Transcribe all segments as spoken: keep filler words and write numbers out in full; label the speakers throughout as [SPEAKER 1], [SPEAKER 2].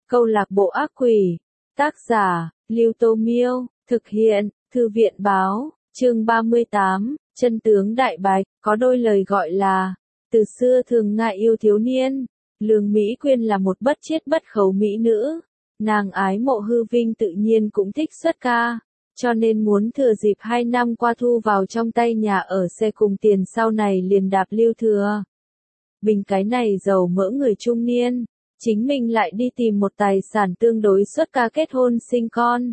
[SPEAKER 1] Câu lạc bộ ác quỷ. Tác giả, Lưu Tô Miêu. Thực hiện, Thư viện Báo. Chương ba mươi tám, Chân tướng đại bạch. Có đôi lời gọi là, từ xưa thường ngại yêu thiếu niên. Lương Mỹ Quyên là một bất chiết bất khấu mỹ nữ. Nàng ái mộ hư vinh tự nhiên cũng thích xuất ca. Cho nên muốn thừa dịp hai năm qua thu vào trong tay nhà ở xe cùng tiền sau này liền đạp Lưu Thừa Bình cái này giàu mỡ người trung niên. Chính mình lại đi tìm một tài sản tương đối xuất ca kết hôn sinh con.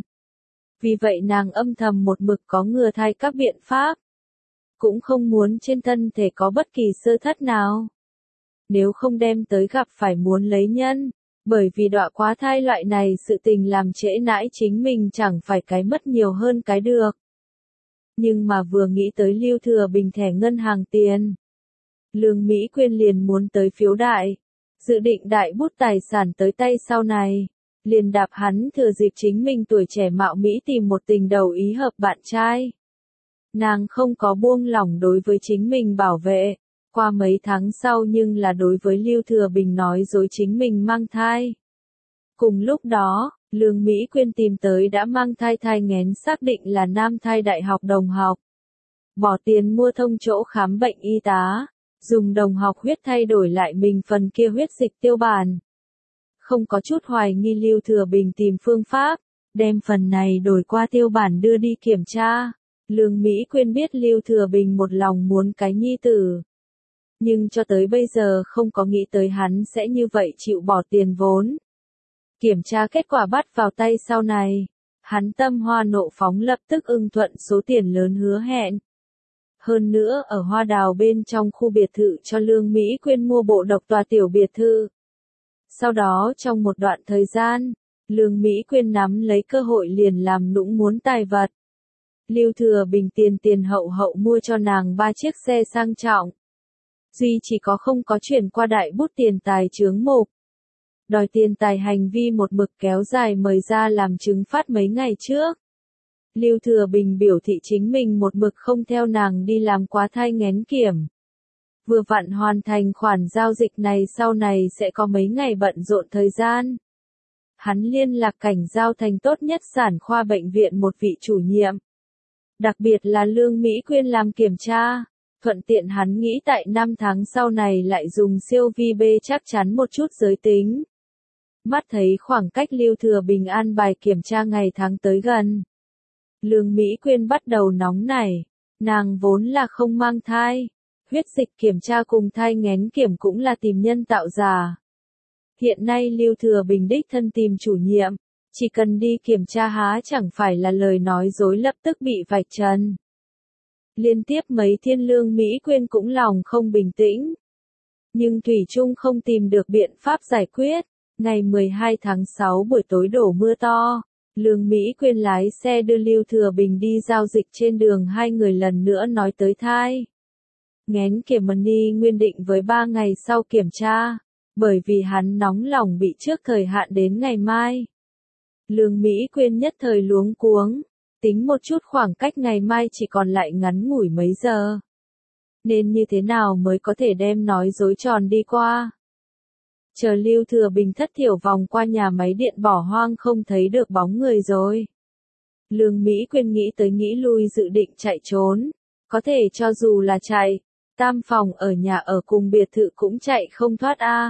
[SPEAKER 1] Vì vậy nàng âm thầm một mực có ngừa thai các biện pháp. Cũng không muốn trên thân thể có bất kỳ sơ thất nào. Nếu không đem tới gặp phải muốn lấy nhân. Bởi vì đọa quá thai loại này sự tình làm trễ nãi chính mình chẳng phải cái mất nhiều hơn cái được. Nhưng mà vừa nghĩ tới Lưu Thừa Bình thẻ ngân hàng tiền. Lương Mỹ Quyên liền muốn tới phiếu đại. Dự định đại bút tài sản tới tay sau này. Liền đạp hắn thừa dịp chính mình tuổi trẻ mạo Mỹ tìm một tình đầu ý hợp bạn trai. Nàng không có buông lỏng đối với chính mình bảo vệ. Qua mấy tháng sau nhưng là đối với Lưu Thừa Bình nói dối chính mình mang thai. Cùng lúc đó, Lương Mỹ Quyên tìm tới đã mang thai thai nghén xác định là nam thai đại học đồng học. Bỏ tiền mua thông chỗ khám bệnh y tá, dùng đồng học huyết thay đổi lại mình phần kia huyết dịch tiêu bản. Không có chút hoài nghi Lưu Thừa Bình tìm phương pháp, đem phần này đổi qua tiêu bản đưa đi kiểm tra. Lương Mỹ Quyên biết Lưu Thừa Bình một lòng muốn cái nhi tử. Nhưng cho tới bây giờ không có nghĩ tới hắn sẽ như vậy chịu bỏ tiền vốn. Kiểm tra kết quả bắt vào tay sau này. Hắn tâm hoa nộ phóng lập tức ưng thuận số tiền lớn hứa hẹn. Hơn nữa ở Hoa Đào bên trong khu biệt thự cho Lương Mỹ Quyên mua bộ độc tòa tiểu biệt thự. Sau đó trong một đoạn thời gian, Lương Mỹ Quyên nắm lấy cơ hội liền làm nũng muốn tài vật. Lưu Thừa Bình tiền tiền hậu hậu mua cho nàng ba chiếc xe sang trọng. Duy chỉ có không có chuyển qua đại bút tiền tài chướng mục. Đòi tiền tài hành vi một mực kéo dài mời ra làm chứng phát mấy ngày trước. Lưu Thừa Bình biểu thị chính mình một mực không theo nàng đi làm quá thai nghén kiểm. Vừa vặn hoàn thành khoản giao dịch này sau này sẽ có mấy ngày bận rộn thời gian. Hắn liên lạc cảnh giao thành tốt nhất sản khoa bệnh viện một vị chủ nhiệm. Đặc biệt là Lương Mỹ Quyên làm kiểm tra. Thuận tiện hắn nghĩ tại năm tháng sau này lại dùng siêu vi bê chắc chắn một chút giới tính. Mắt thấy khoảng cách Lưu Thừa Bình an bài kiểm tra ngày tháng tới gần. Lương Mỹ Quyên bắt đầu nóng nảy. Nàng vốn là không mang thai. Huyết dịch kiểm tra cùng thai nghén kiểm cũng là tìm nhân tạo giả. Hiện nay Lưu Thừa Bình đích thân tìm chủ nhiệm. Chỉ cần đi kiểm tra há chẳng phải là lời nói dối lập tức bị vạch trần. Liên tiếp mấy thiên Lương Mỹ Quyên cũng lòng không bình tĩnh. Nhưng thủy chung không tìm được biện pháp giải quyết. Ngày mười hai tháng sáu buổi tối đổ mưa to. Lương Mỹ Quyên lái xe đưa Lưu Thừa Bình đi giao dịch trên đường hai người lần nữa nói tới thai. Nghén kiểm money nguyên định với ba ngày sau kiểm tra. Bởi vì hắn nóng lòng bị trước thời hạn đến ngày mai. Lương Mỹ Quyên nhất thời luống cuống. Tính một chút khoảng cách ngày mai chỉ còn lại ngắn ngủi mấy giờ. Nên như thế nào mới có thể đem nói dối tròn đi qua. Chờ Lưu Thừa Bình thất thiểu vòng qua nhà máy điện bỏ hoang không thấy được bóng người rồi. Lương Mỹ Quyên nghĩ tới nghĩ lui dự định chạy trốn. Có thể cho dù là chạy, tam phòng ở nhà ở cùng biệt thự cũng chạy không thoát a.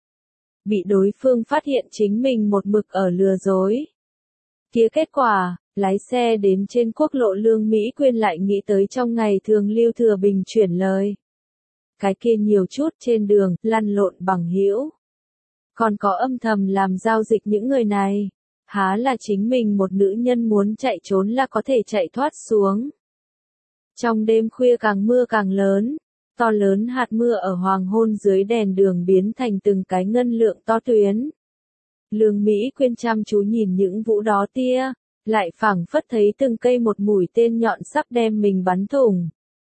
[SPEAKER 1] Bị đối phương phát hiện chính mình một mực ở lừa dối. Kia kết quả, lái xe đến trên quốc lộ Lương Mỹ Quyên lại nghĩ tới trong ngày thường Lưu Thừa Bình chuyển lời. Cái kia nhiều chút trên đường, lăn lộn bằng hữu. Còn có âm thầm làm giao dịch những người này. Há là chính mình một nữ nhân muốn chạy trốn là có thể chạy thoát xuống. Trong đêm khuya càng mưa càng lớn. To lớn hạt mưa ở hoàng hôn dưới đèn đường biến thành từng cái ngân lượng to tuyến. Lương Mỹ Quyên chăm chú nhìn những vũ đó tia, lại phảng phất thấy từng cây một mũi tên nhọn sắp đem mình bắn thủng.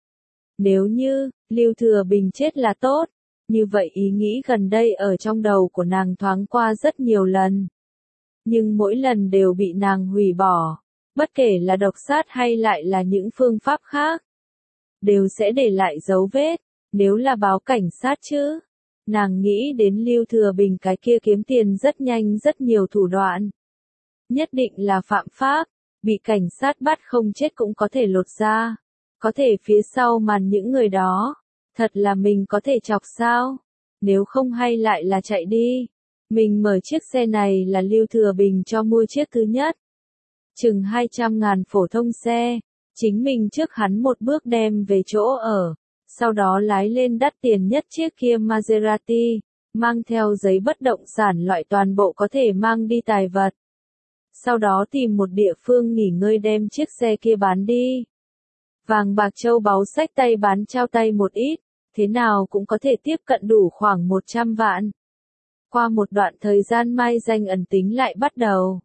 [SPEAKER 1] Nếu như, Lưu Thừa Bình chết là tốt, như vậy ý nghĩ gần đây ở trong đầu của nàng thoáng qua rất nhiều lần. Nhưng mỗi lần đều bị nàng hủy bỏ, bất kể là độc sát hay lại là những phương pháp khác. Đều sẽ để lại dấu vết, nếu là báo cảnh sát chứ. Nàng nghĩ đến Lưu Thừa Bình cái kia kiếm tiền rất nhanh rất nhiều thủ đoạn. Nhất định là phạm pháp, bị cảnh sát bắt không chết cũng có thể lột da. Có thể phía sau màn những người đó, thật là mình có thể chọc sao? Nếu không hay lại là chạy đi. Mình mở chiếc xe này là Lưu Thừa Bình cho mua chiếc thứ nhất. Chừng hai trăm ngàn phổ thông xe, chính mình trước hắn một bước đem về chỗ ở, sau đó lái lên đắt tiền nhất chiếc kia Maserati, mang theo giấy bất động sản loại toàn bộ có thể mang đi tài vật. Sau đó tìm một địa phương nghỉ ngơi đem chiếc xe kia bán đi. Vàng bạc châu báu xách tay bán trao tay một ít, thế nào cũng có thể tiếp cận đủ khoảng một trăm vạn. Qua một đoạn thời gian mai danh ẩn tính lại bắt đầu.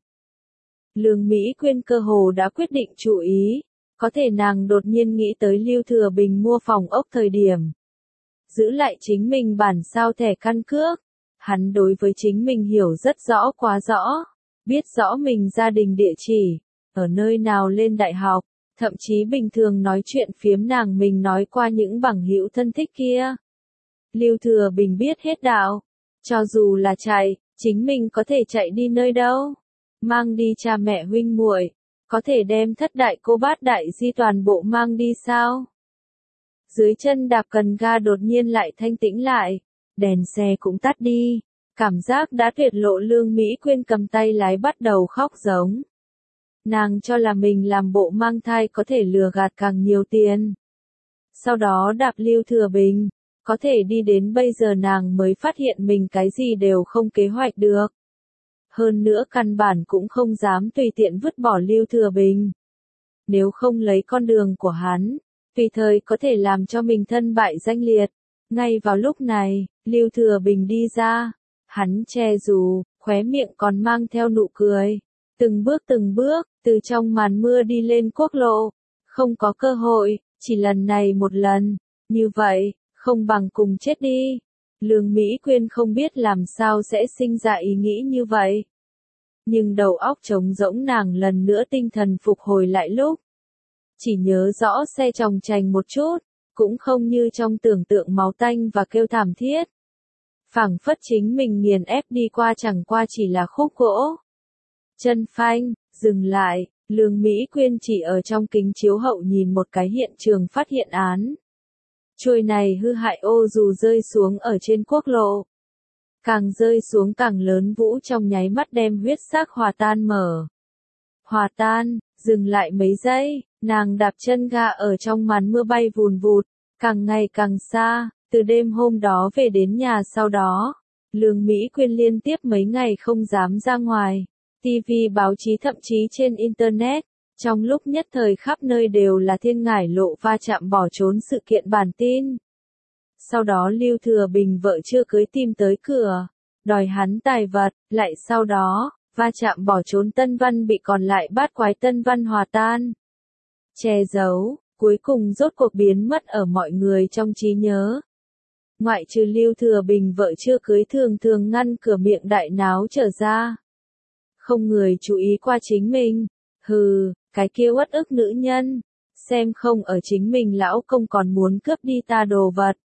[SPEAKER 1] Lương Mỹ Quyên cơ hồ đã quyết định chú ý, có thể nàng đột nhiên nghĩ tới Lưu Thừa Bình mua phòng ốc thời điểm. Giữ lại chính mình bản sao thẻ căn cước, hắn đối với chính mình hiểu rất rõ quá rõ, biết rõ mình gia đình địa chỉ, ở nơi nào lên đại học, thậm chí bình thường nói chuyện phiếm nàng mình nói qua những bằng hữu thân thích kia. Lưu Thừa Bình biết hết đạo, cho dù là chạy, chính mình có thể chạy đi nơi đâu, mang đi cha mẹ huynh muội, có thể đem thất đại cô bát đại di toàn bộ mang đi sao? Dưới chân đạp cần ga đột nhiên lại thanh tĩnh lại, đèn xe cũng tắt đi, cảm giác đã tuyệt lộ. Lương Mỹ Quyên cầm tay lái bắt đầu khóc giống. Nàng cho là mình làm bộ mang thai có thể lừa gạt càng nhiều tiền. Sau đó đạp Lưu Thừa Bình, có thể đi đến bây giờ nàng mới phát hiện mình cái gì đều không kế hoạch được. Hơn nữa căn bản cũng không dám tùy tiện vứt bỏ Lưu Thừa Bình. Nếu không lấy con đường của hắn, tùy thời có thể làm cho mình thân bại danh liệt. Ngay vào lúc này, Lưu Thừa Bình đi ra, hắn che dù, khóe miệng còn mang theo nụ cười. Từng bước từng bước, từ trong màn mưa đi lên quốc lộ. Không có cơ hội, chỉ lần này một lần. Như vậy, không bằng cùng chết đi. Lương Mỹ Quyên không biết làm sao sẽ sinh ra ý nghĩ như vậy. Nhưng đầu óc trống rỗng nàng lần nữa tinh thần phục hồi lại lúc. Chỉ nhớ rõ xe chòng chành một chút, cũng không như trong tưởng tượng máu tanh và kêu thảm thiết. Phảng phất chính mình nghiền ép đi qua chẳng qua chỉ là khúc gỗ. Chân phanh, dừng lại, Lương Mỹ Quyên chỉ ở trong kính chiếu hậu nhìn một cái hiện trường phát hiện án. Chuôi này hư hại ô dù rơi xuống ở trên quốc lộ. Càng rơi xuống càng lớn, vũ trong nháy mắt đem huyết xác hòa tan mở. Hòa tan, dừng lại mấy giây, nàng đạp chân ga ở trong màn mưa bay vùn vụt, càng ngày càng xa. Từ đêm hôm đó về đến nhà sau đó, Lương Mỹ Quyên liên tiếp mấy ngày không dám ra ngoài. ti vi báo chí thậm chí trên Internet, trong lúc nhất thời khắp nơi đều là thiên ngải lộ va chạm bỏ trốn sự kiện bản tin. Sau đó Lưu Thừa Bình vợ chưa cưới tìm tới cửa, đòi hắn tài vật, lại sau đó, va chạm bỏ trốn Tân Văn bị còn lại bát quái Tân Văn hòa tan. Che giấu, cuối cùng rốt cuộc biến mất ở mọi người trong trí nhớ. Ngoại trừ Lưu Thừa Bình vợ chưa cưới thường thường ngăn cửa miệng đại náo trở ra. Không người chú ý qua chính mình. Hừ, cái kia uất ức nữ nhân. Xem không ở chính mình lão công còn muốn cướp đi ta đồ vật.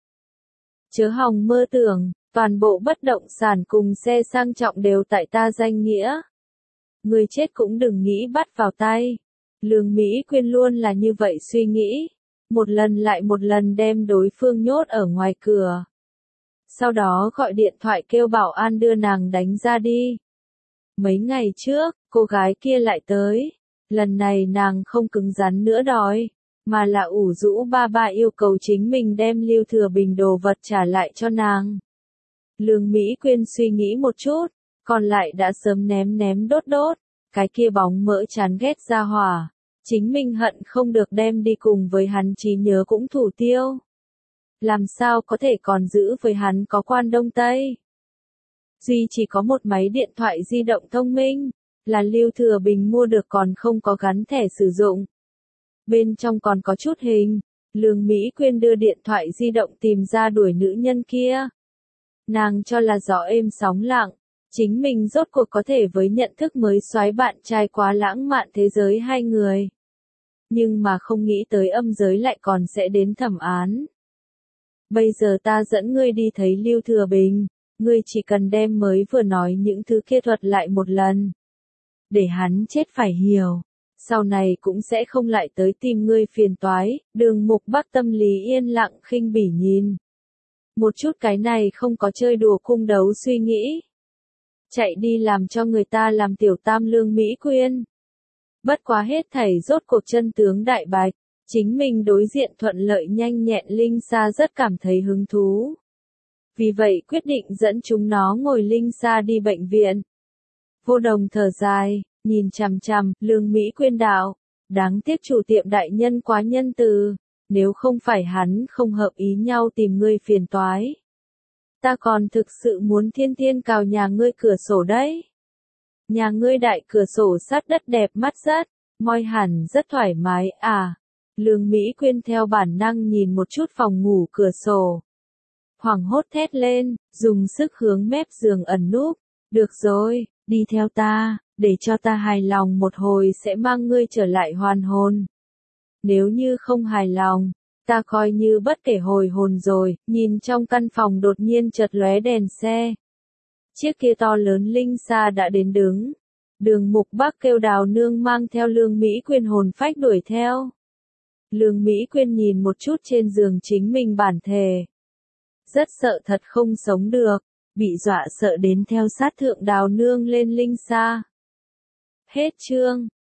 [SPEAKER 1] Chớ hòng mơ tưởng, toàn bộ bất động sản cùng xe sang trọng đều tại ta danh nghĩa. Người chết cũng đừng nghĩ bắt vào tay. Lương Mỹ Quyên luôn là như vậy suy nghĩ. Một lần lại một lần đem đối phương nhốt ở ngoài cửa. Sau đó gọi điện thoại kêu bảo an đưa nàng đánh ra đi. Mấy ngày trước, cô gái kia lại tới. Lần này nàng không cứng rắn nữa đòi, mà là ủ rũ ba ba yêu cầu chính mình đem Lưu Thừa Bình đồ vật trả lại cho nàng. Lương Mỹ Quyên suy nghĩ một chút, còn lại đã sớm ném ném đốt đốt. Cái kia bóng mỡ chán ghét ra hỏa. Chính mình hận không được đem đi cùng với hắn trí nhớ cũng thủ tiêu. Làm sao có thể còn giữ với hắn có quan Đông Tây. Duy chỉ có một máy điện thoại di động thông minh, là Lưu Thừa Bình mua được còn không có gắn thẻ sử dụng. Bên trong còn có chút hình, Lương Mỹ Quyên đưa điện thoại di động tìm ra đuổi nữ nhân kia. Nàng cho là gió êm sóng lặng, chính mình rốt cuộc có thể với nhận thức mới soái bạn trai quá lãng mạn thế giới hai người. Nhưng mà không nghĩ tới âm giới lại còn sẽ đến thẩm án. Bây giờ ta dẫn ngươi đi thấy Lưu Thừa Bình, ngươi chỉ cần đem mới vừa nói những thứ kia thuật lại một lần. Để hắn chết phải hiểu, sau này cũng sẽ không lại tới tìm ngươi phiền toái. Đường Mục Bắc tâm lý yên lặng khinh bỉ nhìn. Một chút cái này không có chơi đùa cung đấu suy nghĩ. Chạy đi làm cho người ta làm tiểu tam lương Mỹ Quyên. Bất quá hết thảy rốt cuộc chân tướng đại bạch, chính mình đối diện thuận lợi nhanh nhẹn Linh Sa rất cảm thấy hứng thú. Vì vậy quyết định dẫn chúng nó ngồi Linh Sa đi bệnh viện. Vô Đồng thở dài, nhìn chằm chằm, lương Mỹ Quyên đạo, đáng tiếc chủ tiệm đại nhân quá nhân từ, nếu không phải hắn không hợp ý nhau tìm ngươi phiền toái. Ta còn thực sự muốn thiên thiên cào nhà ngươi cửa sổ đấy. Nhà ngươi đại cửa sổ sát đất đẹp mắt rất, moi hẳn rất thoải mái à. Lương Mỹ Quyên theo bản năng nhìn một chút phòng ngủ cửa sổ. Hoảng hốt thét lên, dùng sức hướng mép giường ẩn núp. Được rồi, đi theo ta, để cho ta hài lòng một hồi sẽ mang ngươi trở lại hoàn hồn. Nếu như không hài lòng, ta coi như bất kể hồi hồn rồi. Nhìn trong căn phòng đột nhiên chợt lóe đèn xe. Chiếc kia to lớn Linh Sa đã đến đứng. Đường Mục Bắc kêu Đào Nương mang theo Lương Mỹ Quyên hồn phách đuổi theo. Lương Mỹ Quyên nhìn một chút trên giường chính mình bản thể. Rất sợ thật không sống được, bị dọa sợ đến theo sát thượng Đào Nương lên Linh Sa. Hết chương.